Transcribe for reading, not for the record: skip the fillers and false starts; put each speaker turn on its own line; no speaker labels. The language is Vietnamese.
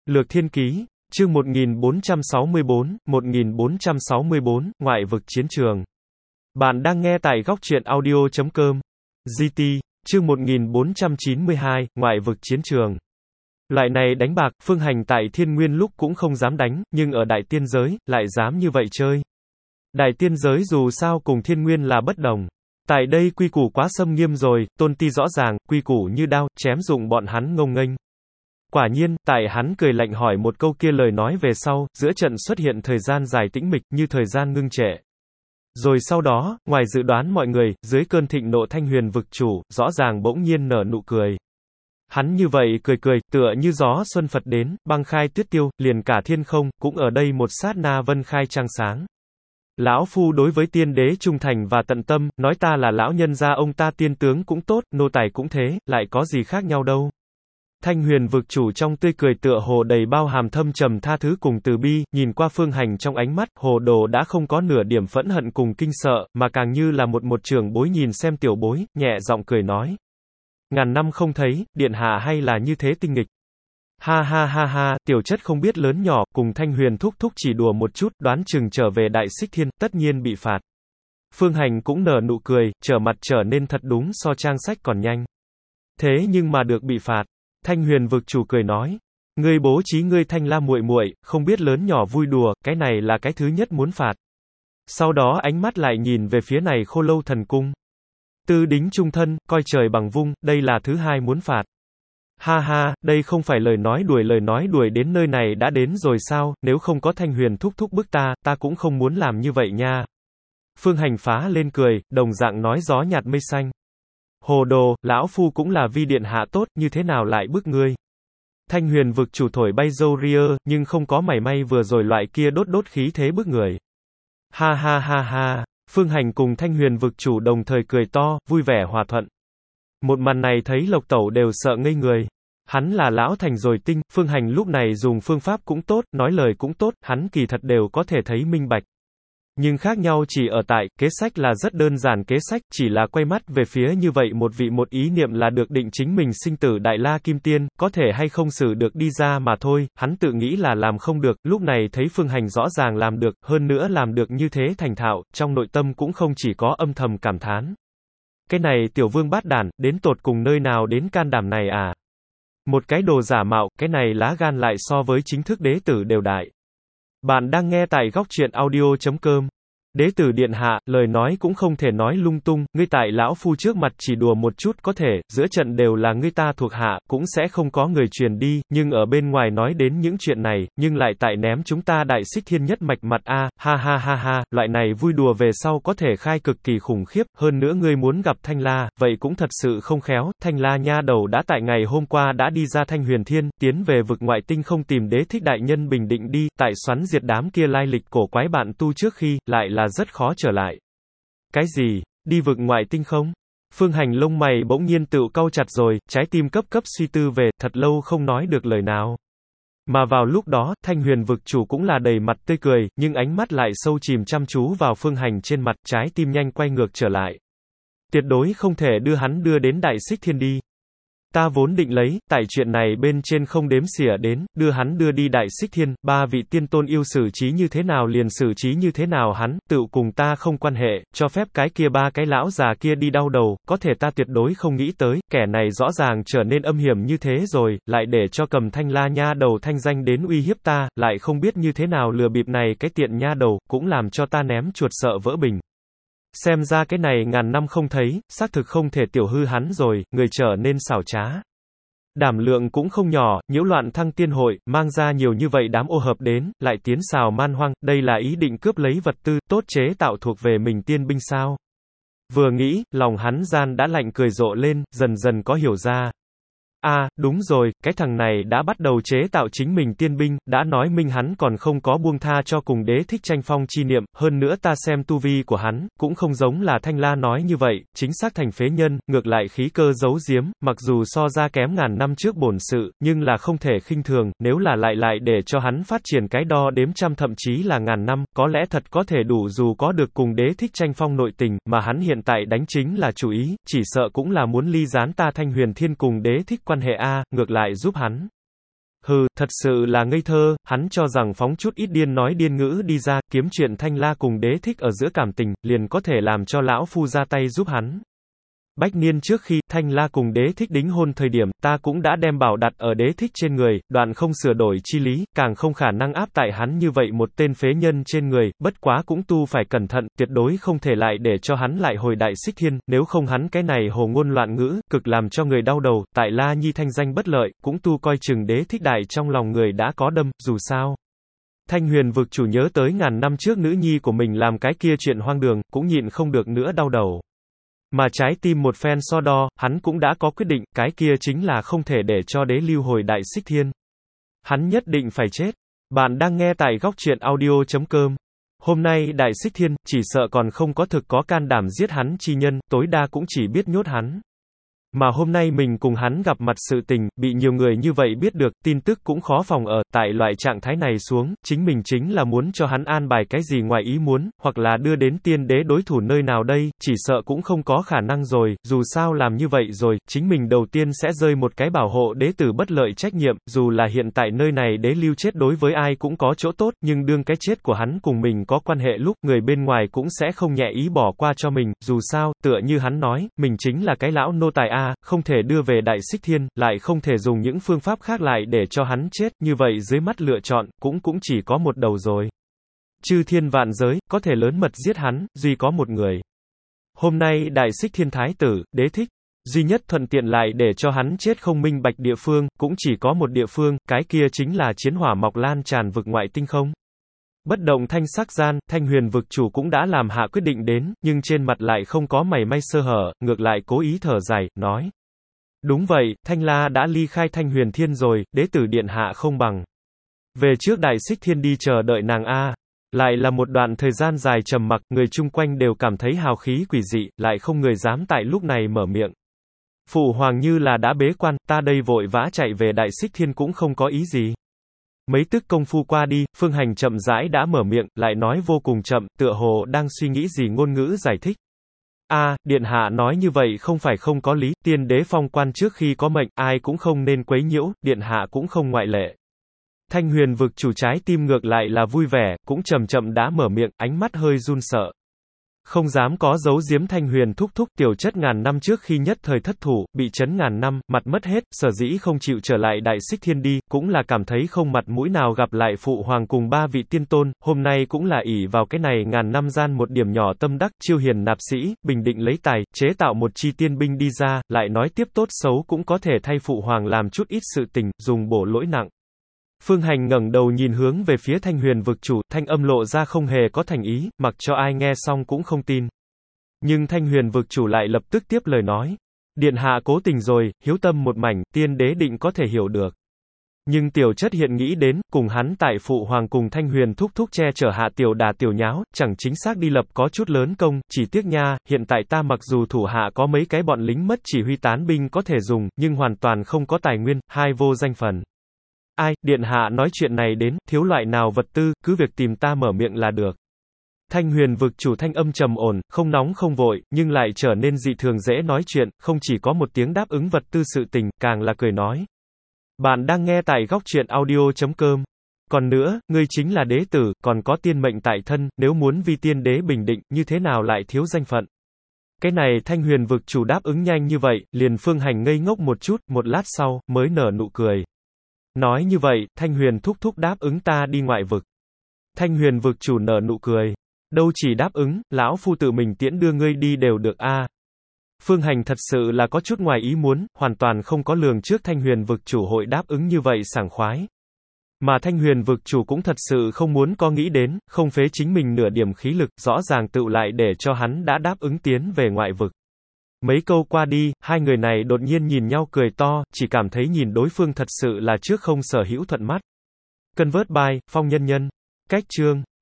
Lược Thiên Ký, chương 1464, Ngoại vực chiến trường. Bạn đang nghe tại góc truyện audio.com. GT, chương 1492, Ngoại vực chiến trường. Loại này đánh bạc, Phương Hành tại Thiên Nguyên lúc cũng không dám đánh, nhưng ở Đại Tiên Giới, lại dám như vậy chơi. Đại Tiên Giới dù sao cùng Thiên Nguyên là bất đồng. Tại đây quy củ quá xâm nghiêm rồi, tôn ti rõ ràng, quy củ như đao, chém dụng bọn hắn ngông nghênh. Quả nhiên, tại hắn cười lạnh hỏi một câu kia lời nói về sau, giữa trận xuất hiện thời gian dài tĩnh mịch, như thời gian ngưng trệ. Rồi sau đó, ngoài dự đoán mọi người, dưới cơn thịnh nộ Thanh Huyền vực chủ, rõ ràng bỗng nhiên nở nụ cười. Hắn như vậy cười cười, tựa như gió xuân Phật đến, băng khai tuyết tiêu, liền cả thiên không, cũng ở đây một sát na vân khai trăng sáng. Lão Phu đối với tiên đế trung thành và tận tâm, nói ta là lão nhân gia ông ta tiên tướng cũng tốt, nô tài cũng thế, lại có gì khác nhau đâu. Thanh Huyền vực chủ trong tươi cười tựa hồ đầy bao hàm thâm trầm tha thứ cùng từ bi, nhìn qua Phương Hành trong ánh mắt, hồ đồ đã không có nửa điểm phẫn hận cùng kinh sợ, mà càng như là một trưởng bối nhìn xem tiểu bối, nhẹ giọng cười nói. Ngàn năm không thấy, điện hạ hay là như thế tinh nghịch. Ha ha ha ha, tiểu chất không biết lớn nhỏ, cùng Thanh Huyền thúc thúc chỉ đùa một chút, đoán chừng trở về Đại Xích Thiên, tất nhiên bị phạt. Phương Hành cũng nở nụ cười, trở mặt trở nên thật đúng so trang sách còn nhanh. Thế nhưng mà được bị phạt. Thanh Huyền vực chủ cười nói, ngươi bố trí ngươi Thanh La muội muội, không biết lớn nhỏ vui đùa, cái này là cái thứ nhất muốn phạt. Sau đó ánh mắt lại nhìn về phía này Khô Lâu thần cung. Tư đính trung thân, coi trời bằng vung, đây là thứ hai muốn phạt. Ha ha, đây không phải lời nói đuổi đến nơi này đã đến rồi sao, nếu không có Thanh Huyền thúc thúc bức ta cũng không muốn làm như vậy nha. Phương Hành phá lên cười, đồng dạng nói gió nhạt mây xanh. Hồ đồ, lão Phu cũng là vi điện hạ tốt, như thế nào lại bức ngươi. Thanh Huyền vực chủ thổi bay râu ria, nhưng không có mảy may vừa rồi loại kia đốt khí thế bức người. Ha ha ha ha, Phương Hành cùng Thanh Huyền vực chủ đồng thời cười to, vui vẻ hòa thuận. Một màn này thấy Lộc Tẩu đều sợ ngây người. Hắn là lão thành rồi tinh, Phương Hành lúc này dùng phương pháp cũng tốt, nói lời cũng tốt, hắn kỳ thật đều có thể thấy minh bạch. Nhưng khác nhau chỉ ở tại, kế sách là rất đơn giản kế sách, chỉ là quay mắt về phía như vậy một ý niệm là được định chính mình sinh tử Đại La Kim Tiên, có thể hay không xử được đi ra mà thôi, hắn tự nghĩ là làm không được, lúc này thấy Phương Hành rõ ràng làm được, hơn nữa làm được như thế thành thạo, trong nội tâm cũng không chỉ có âm thầm cảm thán. Cái này tiểu vương bát đản, đến tột cùng nơi nào đến can đảm này à? Một cái đồ giả mạo, cái này lá gan lại so với chính thức đế tử đều đại. Bạn đang nghe tại góc truyện audio.com. Đế tử điện hạ, lời nói cũng không thể nói lung tung, ngươi tại lão Phu trước mặt chỉ đùa một chút có thể, giữa trận đều là ngươi ta thuộc hạ, cũng sẽ không có người truyền đi, nhưng ở bên ngoài nói đến những chuyện này, nhưng lại tại ném chúng ta Đại Xích Thiên nhất mạch mặt a, ha ha ha ha, loại này vui đùa về sau có thể khai cực kỳ khủng khiếp, hơn nữa ngươi muốn gặp Thanh La, vậy cũng thật sự không khéo, Thanh La nha đầu đã tại ngày hôm qua đã đi ra Thanh Huyền Thiên, tiến về vực ngoại tinh không tìm Đế Thích đại nhân bình định đi, tại xoắn diệt đám kia lai lịch cổ quái bạn tu trước khi, lại là rất khó trở lại. Cái gì? Đi vực ngoại tinh không? Phương Hành lông mày bỗng nhiên tựu cau chặt rồi, trái tim cấp suy tư về, thật lâu không nói được lời nào. Mà vào lúc đó, Thanh Huyền vực chủ cũng là đầy mặt tươi cười, nhưng ánh mắt lại sâu chìm chăm chú vào Phương Hành trên mặt, trái tim nhanh quay ngược trở lại. Tuyệt đối không thể đưa hắn đưa đến Đại Xích Thiên đi. Ta vốn định lấy, tại chuyện này bên trên không đếm xỉa đến, đưa hắn đưa đi Đại Xích Thiên, ba vị tiên tôn yêu xử trí như thế nào liền xử trí như thế nào hắn, tự cùng ta không quan hệ, cho phép cái kia ba cái lão già kia đi đau đầu, có thể ta tuyệt đối không nghĩ tới, kẻ này rõ ràng trở nên âm hiểm như thế rồi, lại để cho cầm Thanh La nha đầu thanh danh đến uy hiếp ta, lại không biết như thế nào lừa bịp này cái tiện nha đầu, cũng làm cho ta ném chuột sợ vỡ bình. Xem ra cái này ngàn năm không thấy, xác thực không thể tiểu hư hắn rồi, người trở nên xảo trá. Đảm lượng cũng không nhỏ, nhiễu loạn Thăng Tiên hội, mang ra nhiều như vậy đám ô hợp đến, lại tiến xào man hoang, đây là ý định cướp lấy vật tư, tốt chế tạo thuộc về mình tiên binh sao. Vừa nghĩ, lòng hắn gian đã lạnh cười rộ lên, dần dần có hiểu ra. Đúng rồi, cái thằng này đã bắt đầu chế tạo chính mình tiên binh, đã nói minh hắn còn không có buông tha cho cùng Đế Thích tranh phong chi niệm, hơn nữa ta xem tu vi của hắn, cũng không giống là Thanh La nói như vậy, chính xác thành phế nhân, ngược lại khí cơ giấu giếm, mặc dù so ra kém ngàn năm trước bổn sự, nhưng là không thể khinh thường, nếu là lại để cho hắn phát triển cái đo đếm trăm thậm chí là ngàn năm, có lẽ thật có thể đủ dù có được cùng Đế Thích tranh phong nội tình, mà hắn hiện tại đánh chính là chủ ý, chỉ sợ cũng là muốn ly gián ta Thanh Huyền Thiên cùng Đế Thích quan hệ ngược lại giúp hắn Hừ, thật sự là ngây thơ, hắn cho rằng phóng chút ít điên nói điên ngữ đi ra, kiếm chuyện Thanh La cùng Đế Thích ở giữa cảm tình, liền có thể làm cho lão phu ra tay giúp hắn. Bách niên trước khi Thanh La cùng Đế Thích đính hôn thời điểm, ta cũng đã đem bảo đặt ở Đế Thích trên người, đoạn không sửa đổi chi lý, càng không khả năng áp tại hắn như vậy một tên phế nhân trên người, bất quá cũng tu phải cẩn thận, tuyệt đối không thể lại để cho hắn lại hồi Đại Xích Thiên, nếu không hắn cái này hồ ngôn loạn ngữ, cực làm cho người đau đầu, tại La Nhi thanh danh bất lợi, cũng tu coi chừng Đế Thích đại trong lòng người đã có đâm, dù sao. Thanh Huyền vực chủ nhớ tới ngàn năm trước nữ nhi của mình làm cái kia chuyện hoang đường, cũng nhịn không được nữa đau đầu. Mà trái tim một phen so đo, hắn cũng đã có quyết định, cái kia chính là không thể để cho Đế Lưu hồi Đại Xích Thiên. Hắn nhất định phải chết. Bạn đang nghe tại góc truyện audio.com. Hôm nay Đại Xích Thiên, chỉ sợ còn không có thực có can đảm giết hắn chi nhân, tối đa cũng chỉ biết nhốt hắn. Mà hôm nay mình cùng hắn gặp mặt sự tình, bị nhiều người như vậy biết được, tin tức cũng khó phòng ở, tại loại trạng thái này xuống, chính mình chính là muốn cho hắn an bài cái gì ngoài ý muốn, hoặc là đưa đến tiên đế đối thủ nơi nào đây, chỉ sợ cũng không có khả năng rồi, dù sao làm như vậy rồi, chính mình đầu tiên sẽ rơi một cái bảo hộ đế tử bất lợi trách nhiệm, dù là hiện tại nơi này Đế Lưu chết đối với ai cũng có chỗ tốt, nhưng đương cái chết của hắn cùng mình có quan hệ lúc, người bên ngoài cũng sẽ không nhẹ ý bỏ qua cho mình, dù sao, tựa như hắn nói, mình chính là cái lão nô tài không thể đưa về Đại Xích Thiên, lại không thể dùng những phương pháp khác lại để cho hắn chết, như vậy dưới mắt lựa chọn, cũng chỉ có một đầu rồi. Chư thiên vạn giới, có thể lớn mật giết hắn, duy có một người. Hôm nay Đại Xích Thiên Thái tử, Đế Thích, duy nhất thuận tiện lại để cho hắn chết không minh bạch địa phương, cũng chỉ có một địa phương, cái kia chính là chiến hỏa mọc lan tràn vực ngoại tinh không. Bất động thanh sắc gian, Thanh Huyền vực chủ cũng đã làm hạ quyết định đến, nhưng trên mặt lại không có mảy may sơ hở, ngược lại cố ý thở dài, nói. Đúng vậy, Thanh La đã ly khai Thanh Huyền Thiên rồi, đế tử điện hạ không bằng. Về trước Đại Xích Thiên đi chờ đợi nàng Lại là một đoạn thời gian dài trầm mặc, người chung quanh đều cảm thấy hào khí quỷ dị, lại không người dám tại lúc này mở miệng. Phụ hoàng như là đã bế quan, ta đây vội vã chạy về Đại Xích Thiên cũng không có ý gì. Mấy tức công phu qua đi, Phương Hành chậm rãi đã mở miệng, lại nói vô cùng chậm, tựa hồ đang suy nghĩ gì ngôn ngữ giải thích. Điện hạ nói như vậy không phải không có lý, tiên đế phong quan trước khi có mệnh, ai cũng không nên quấy nhiễu, điện hạ cũng không ngoại lệ. Thanh Huyền vực chủ trái tim ngược lại là vui vẻ, cũng chậm chậm đã mở miệng, ánh mắt hơi run sợ. Không dám có giấu giếm Thanh Huyền thúc thúc tiểu chất ngàn năm trước khi nhất thời thất thủ, bị chấn ngàn năm, mặt mất hết, sở dĩ không chịu trở lại Đại Xích Thiên đi, cũng là cảm thấy không mặt mũi nào gặp lại phụ hoàng cùng ba vị tiên tôn, hôm nay cũng là ỷ vào cái này ngàn năm gian một điểm nhỏ tâm đắc, chiêu hiền nạp sĩ, bình định lấy tài, chế tạo một chi tiên binh đi ra, lại nói tiếp tốt xấu cũng có thể thay phụ hoàng làm chút ít sự tình, dùng bổ lỗi nặng. Phương Hành ngẩng đầu nhìn hướng về phía Thanh Huyền vực chủ, thanh âm lộ ra không hề có thành ý, mặc cho ai nghe xong cũng không tin. Nhưng Thanh Huyền vực chủ lại lập tức tiếp lời nói. Điện hạ cố tình rồi, hiếu tâm một mảnh, tiên đế định có thể hiểu được. Nhưng tiểu chất hiện nghĩ đến, cùng hắn tại phụ hoàng cùng Thanh Huyền thúc thúc che chở hạ tiểu đà tiểu nháo, chẳng chính xác đi lập có chút lớn công, chỉ tiếc nha, hiện tại ta mặc dù thủ hạ có mấy cái bọn lính mất chỉ huy tán binh có thể dùng, nhưng hoàn toàn không có tài nguyên, hai vô danh phần. Điện hạ nói chuyện này đến, thiếu loại nào vật tư, cứ việc tìm ta mở miệng là được. Thanh Huyền vực chủ thanh âm trầm ổn, không nóng không vội, nhưng lại trở nên dị thường dễ nói chuyện, không chỉ có một tiếng đáp ứng vật tư sự tình, càng là cười nói. Bạn đang nghe tại góc truyện audio.com. Còn nữa, ngươi chính là đế tử, còn có tiên mệnh tại thân, nếu muốn vi tiên đế bình định, như thế nào lại thiếu danh phận. Cái này Thanh Huyền vực chủ đáp ứng nhanh như vậy, liền Phương Hành ngây ngốc một chút, một lát sau, mới nở nụ cười. Nói như vậy, Thanh Huyền thúc thúc đáp ứng ta đi ngoại vực. Thanh Huyền vực chủ nở nụ cười. Đâu chỉ đáp ứng, lão phu tự mình tiễn đưa ngươi đi đều được Phương Hành thật sự là có chút ngoài ý muốn, hoàn toàn không có lường trước Thanh Huyền vực chủ hội đáp ứng như vậy sảng khoái. Mà Thanh Huyền vực chủ cũng thật sự không muốn có nghĩ đến, không phế chính mình nửa điểm khí lực, rõ ràng tự lại để cho hắn đã đáp ứng tiến về ngoại vực. Mấy câu qua đi, hai người này đột nhiên nhìn nhau cười to, chỉ cảm thấy nhìn đối phương thật sự là trước không sở hữu thuận mắt. Convert by, Phong Nhân Nhân. Cách chương.